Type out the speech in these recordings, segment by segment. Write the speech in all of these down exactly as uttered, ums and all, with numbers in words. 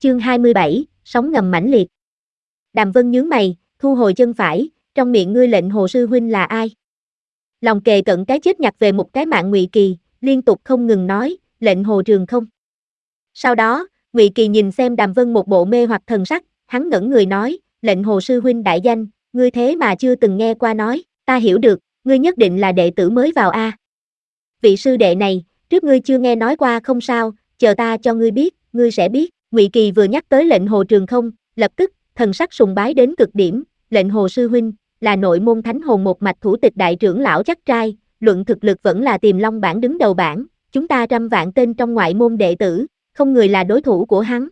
Chương hai mươi bảy, sóng ngầm mãnh liệt. Đàm Vân nhướng mày, thu hồi chân phải, trong miệng ngươi lệnh Hồ sư huynh là ai? Lòng kề cận cái chết nhặt về một cái mạng Ngụy Kỳ, liên tục không ngừng nói, lệnh Hồ Trường không. Sau đó, Ngụy Kỳ nhìn xem Đàm Vân một bộ mê hoặc thần sắc, hắn ngẩn người nói, lệnh Hồ sư huynh đại danh, ngươi thế mà chưa từng nghe qua nói, ta hiểu được, ngươi nhất định là đệ tử mới vào a. Vị sư đệ này, trước ngươi chưa nghe nói qua không sao, chờ ta cho ngươi biết, ngươi sẽ biết. Ngụy Kỳ vừa nhắc tới lệnh Hồ Trường không, lập tức, thần sắc sùng bái đến cực điểm, lệnh Hồ sư huynh, là nội môn thánh hồn một mạch thủ tịch đại trưởng lão chắc trai, luận thực lực vẫn là Tiềm Long bảng đứng đầu bảng, chúng ta trăm vạn tên trong ngoại môn đệ tử, không người là đối thủ của hắn.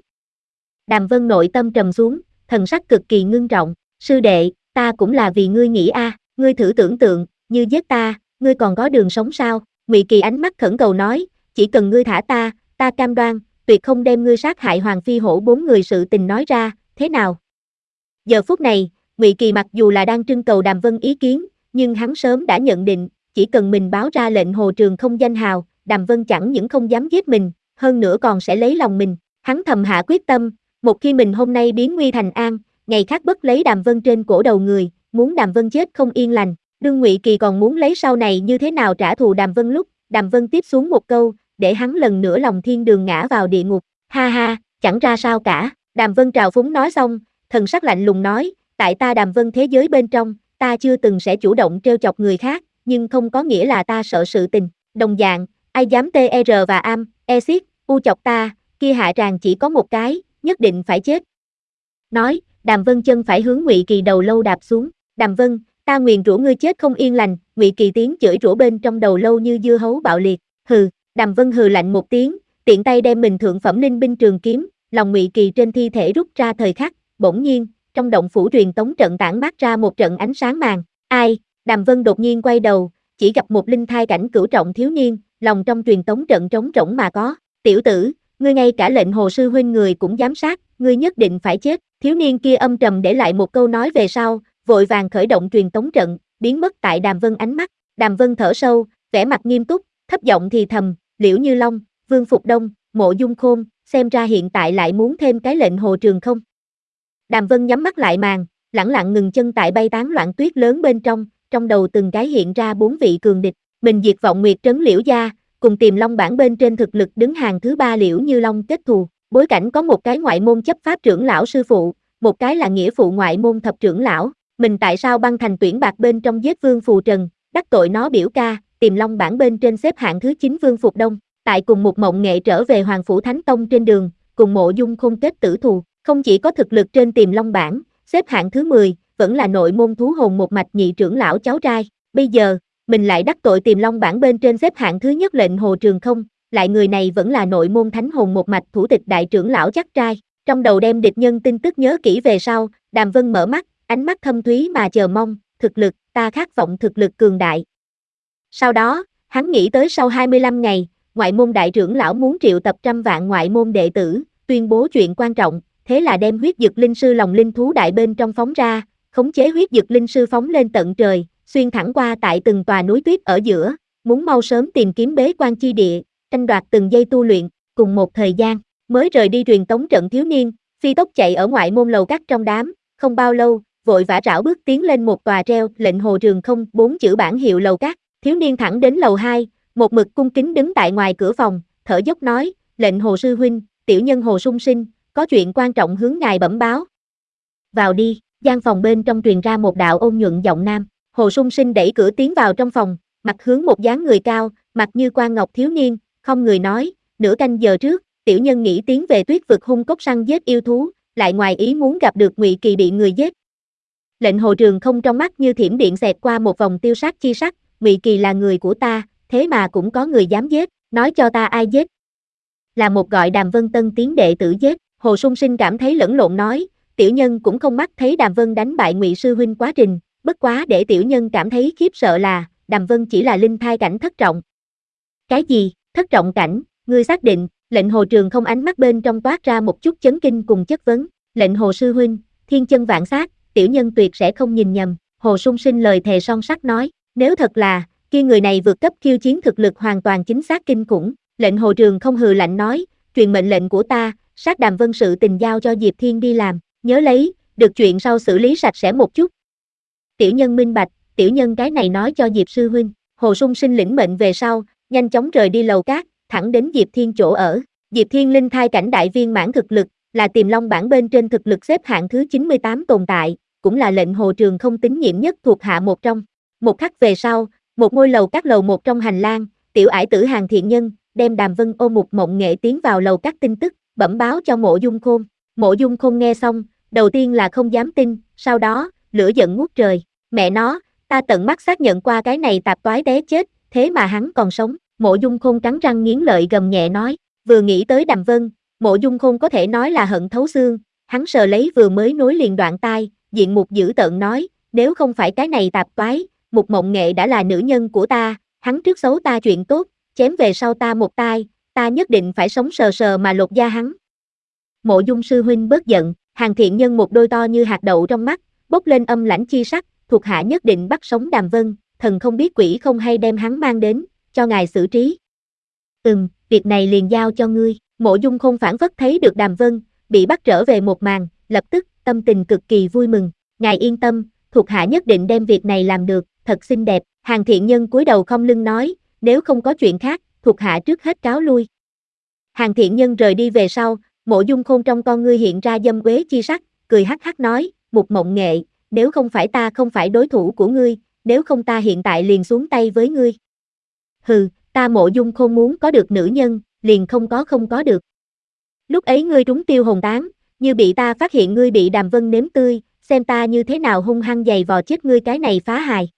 Đàm Vân nội tâm trầm xuống, thần sắc cực kỳ ngưng trọng, sư đệ, ta cũng là vì ngươi nghĩ a, à, ngươi thử tưởng tượng, như giết ta, ngươi còn có đường sống sao? Ngụy Kỳ ánh mắt khẩn cầu nói, chỉ cần ngươi thả ta, ta cam đoan, tuyệt không đem ngươi sát hại Hoàng Phi Hổ bốn người sự tình nói ra, thế nào? Giờ phút này, Ngụy Kỳ mặc dù là đang trưng cầu Đàm Vân ý kiến, nhưng hắn sớm đã nhận định, chỉ cần mình báo ra lệnh Hồ Trường không danh hào, Đàm Vân chẳng những không dám giết mình, hơn nữa còn sẽ lấy lòng mình. Hắn thầm hạ quyết tâm, một khi mình hôm nay biến nguy thành an, ngày khác bất lấy Đàm Vân trên cổ đầu người, muốn Đàm Vân chết không yên lành. Đương Ngụy Kỳ còn muốn lấy sau này như thế nào trả thù Đàm Vân lúc, Đàm Vân tiếp xuống một câu, để hắn lần nữa lòng thiên đường ngã vào địa ngục. Ha ha, chẳng ra sao cả. Đàm Vân trào phúng nói xong, thần sắc lạnh lùng nói, tại ta Đàm Vân thế giới bên trong, ta chưa từng sẽ chủ động trêu chọc người khác, nhưng không có nghĩa là ta sợ sự tình. Đồng dạng, ai dám tê e rờ và am, e xiết, u chọc ta, kia hạ tràng chỉ có một cái, nhất định phải chết. Nói, Đàm Vân chân phải hướng Ngụy Kỳ đầu lâu đạp xuống. Đàm Vân, ta nguyền rủa ngươi chết không yên lành. Ngụy Kỳ tiếng chửi rủa bên trong đầu lâu như dưa hấu bạo liệt. Hừ. Đàm Vân hừ lạnh một tiếng, tiện tay đem mình thượng phẩm linh binh trường kiếm, lòng Ngụy Kỳ trên thi thể rút ra thời khắc, bỗng nhiên, trong động phủ truyền tống trận tản mát ra một trận ánh sáng màn. Ai? Đàm Vân đột nhiên quay đầu, chỉ gặp một linh thai cảnh cửu trọng thiếu niên, lòng trong truyền tống trận trống rỗng mà có. Tiểu tử, ngươi ngay cả lệnh Hồ sư huynh người cũng dám sát, ngươi nhất định phải chết. Thiếu niên kia âm trầm để lại một câu nói về sau, vội vàng khởi động truyền tống trận, biến mất tại Đàm Vân ánh mắt. Đàm Vân thở sâu, vẻ mặt nghiêm túc, thấp giọng thì thầm, Liễu Như Long, Vương Phục Đông, Mộ Dung Khôn, xem ra hiện tại lại muốn thêm cái lệnh Hồ Trường không. Đàm Vân nhắm mắt lại màn, lẳng lặng ngừng chân tại bay tán loạn tuyết lớn bên trong, trong đầu từng cái hiện ra bốn vị cường địch, mình diệt vọng Nguyệt trấn Liễu gia, cùng Tiềm Long bảng bên trên thực lực đứng hàng thứ ba Liễu Như Long kết thù, bối cảnh có một cái ngoại môn chấp pháp trưởng lão sư phụ, một cái là nghĩa phụ ngoại môn thập trưởng lão, mình tại sao băng thành tuyển bạc bên trong giết Vương Phù Trần, đắc tội nó biểu ca, Tiềm Long bảng bên trên xếp hạng thứ chín Vương Phục Đông, tại cùng một mộng nghệ trở về Hoàng Phủ Thánh Tông trên đường, cùng Mộ Dung Khôn kết tử thù, không chỉ có thực lực trên Tiềm Long bảng, xếp hạng thứ mười, vẫn là nội môn thú hồn một mạch nhị trưởng lão cháu trai, bây giờ, mình lại đắc tội Tiềm Long bảng bên trên xếp hạng thứ nhất lệnh Hồ Trường không, lại người này vẫn là nội môn thánh hồn một mạch thủ tịch đại trưởng lão chắc trai, trong đầu đem địch nhân tin tức nhớ kỹ về sau, Đàm Vân mở mắt, ánh mắt thâm thúy mà chờ mong, thực lực, ta khát vọng thực lực cường đại. Sau đó, hắn nghĩ tới sau hai mươi lăm ngày, ngoại môn đại trưởng lão muốn triệu tập trăm vạn ngoại môn đệ tử, tuyên bố chuyện quan trọng, thế là đem huyết dực linh sư lòng linh thú đại bên trong phóng ra, khống chế huyết dực linh sư phóng lên tận trời, xuyên thẳng qua tại từng tòa núi tuyết ở giữa, muốn mau sớm tìm kiếm bế quan chi địa, tranh đoạt từng giây tu luyện, cùng một thời gian, mới rời đi truyền tống trận thiếu niên, phi tốc chạy ở ngoại môn lầu các trong đám, không bao lâu, vội vã rảo bước tiến lên một tòa treo lệnh Hồ Trường không bốn chữ bảng hiệu lầu các, thiếu niên thẳng đến lầu hai, một mực cung kính đứng tại ngoài cửa phòng, thở dốc nói, lệnh Hồ sư huynh, tiểu nhân Hồ Sung Sinh, có chuyện quan trọng hướng ngài bẩm báo. Vào đi, gian phòng bên trong truyền ra một đạo ôn nhuận giọng nam, Hồ Sung Sinh đẩy cửa tiến vào trong phòng, mặt hướng một dáng người cao, mặt như quan ngọc thiếu niên, không người nói, nửa canh giờ trước, tiểu nhân nghĩ tiến về tuyết vực hung cốc săn giết yêu thú, lại ngoài ý muốn gặp được Ngụy Kỳ bị người giết. Lệnh Hồ Trường không trong mắt như thiểm điện xẹt qua một vòng tiêu sát chi sắc, Ngụy Kỳ là người của ta, thế mà cũng có người dám giết, nói cho ta ai giết. Là một gọi Đàm Vân tân tiến đệ tử giết, Hồ Sung Sinh cảm thấy lẫn lộn nói, tiểu nhân cũng không mắt thấy Đàm Vân đánh bại Ngụy sư huynh quá trình, bất quá để tiểu nhân cảm thấy khiếp sợ là, Đàm Vân chỉ là linh thai cảnh thất trọng. Cái gì, thất trọng cảnh, ngươi xác định, lệnh Hồ Trường không ánh mắt bên trong toát ra một chút chấn kinh cùng chất vấn, lệnh Hồ sư huynh, thiên chân vạn sát, tiểu nhân tuyệt sẽ không nhìn nhầm, Hồ Sung Sinh lời thề son sắt nói, nếu thật là, kia người này vượt cấp khiêu chiến thực lực hoàn toàn chính xác kinh khủng, lệnh Hồ Trường không hừ lạnh nói, truyền mệnh lệnh của ta, sát Đàm Vân sự tình giao cho Diệp Thiên đi làm, nhớ lấy, được chuyện sau xử lý sạch sẽ một chút. Tiểu nhân minh bạch, tiểu nhân cái này nói cho Diệp sư huynh. Hồ Sung Sinh lĩnh mệnh về sau, nhanh chóng rời đi lầu cát, thẳng đến Diệp Thiên chỗ ở. Diệp Thiên linh thai cảnh đại viên mãn thực lực, là Tiềm Long bảng bên trên thực lực xếp hạng thứ chín mươi tám tồn tại, cũng là lệnh Hồ Trường không tín nhiệm nhất thuộc hạ một trong. Một khắc về sau, một ngôi lầu các lầu một trong hành lang, tiểu ải tử Hàng Thiện Nhân đem Đàm Vân ôm một mộng nghệ tiến vào lầu các tin tức, bẩm báo cho Mộ Dung Khôn. Mộ Dung Khôn nghe xong, đầu tiên là không dám tin, sau đó, lửa giận ngút trời. Mẹ nó, ta tận mắt xác nhận qua cái này tạp toái té chết, thế mà hắn còn sống. Mộ Dung Khôn cắn răng nghiến lợi gầm nhẹ nói, vừa nghĩ tới Đàm Vân, Mộ Dung Khôn có thể nói là hận thấu xương, hắn sờ lấy vừa mới nối liền đoạn tai, diện mục dữ tợn nói, nếu không phải cái này tạp toái, Mục Mộng Nghệ đã là nữ nhân của ta, hắn trước xấu ta chuyện tốt, chém về sau ta một tai, ta nhất định phải sống sờ sờ mà lột da hắn. Mộ Dung sư huynh bớt giận, Hàng Thiện Nhân một đôi to như hạt đậu trong mắt, bốc lên âm lãnh chi sắc, thuộc hạ nhất định bắt sống Đàm Vân, thần không biết quỷ không hay đem hắn mang đến, cho ngài xử trí. Ừm, việc này liền giao cho ngươi. Mộ Dung Khôn phản phất thấy được Đàm Vân, bị bắt trở về một màn, lập tức, tâm tình cực kỳ vui mừng. Ngài yên tâm, thuộc hạ nhất định đem việc này làm được, thật xinh đẹp. Hàng Thiện Nhân cúi đầu không lưng nói, nếu không có chuyện khác, thuộc hạ trước hết cáo lui. Hàng Thiện Nhân rời đi về sau, Mộ Dung Khôn trong con ngươi hiện ra dâm uế chi sắc, cười hắc hắc nói, Mục Mộng Nghệ, nếu không phải ta không phải đối thủ của ngươi, nếu không ta hiện tại liền xuống tay với ngươi. Hừ, ta Mộ Dung Khôn muốn có được nữ nhân, liền không có không có được. Lúc ấy ngươi trúng tiêu hồn tán, như bị ta phát hiện ngươi bị Đàm Vân nếm tươi, xem ta như thế nào hung hăng giày vò chết ngươi cái này phá hài.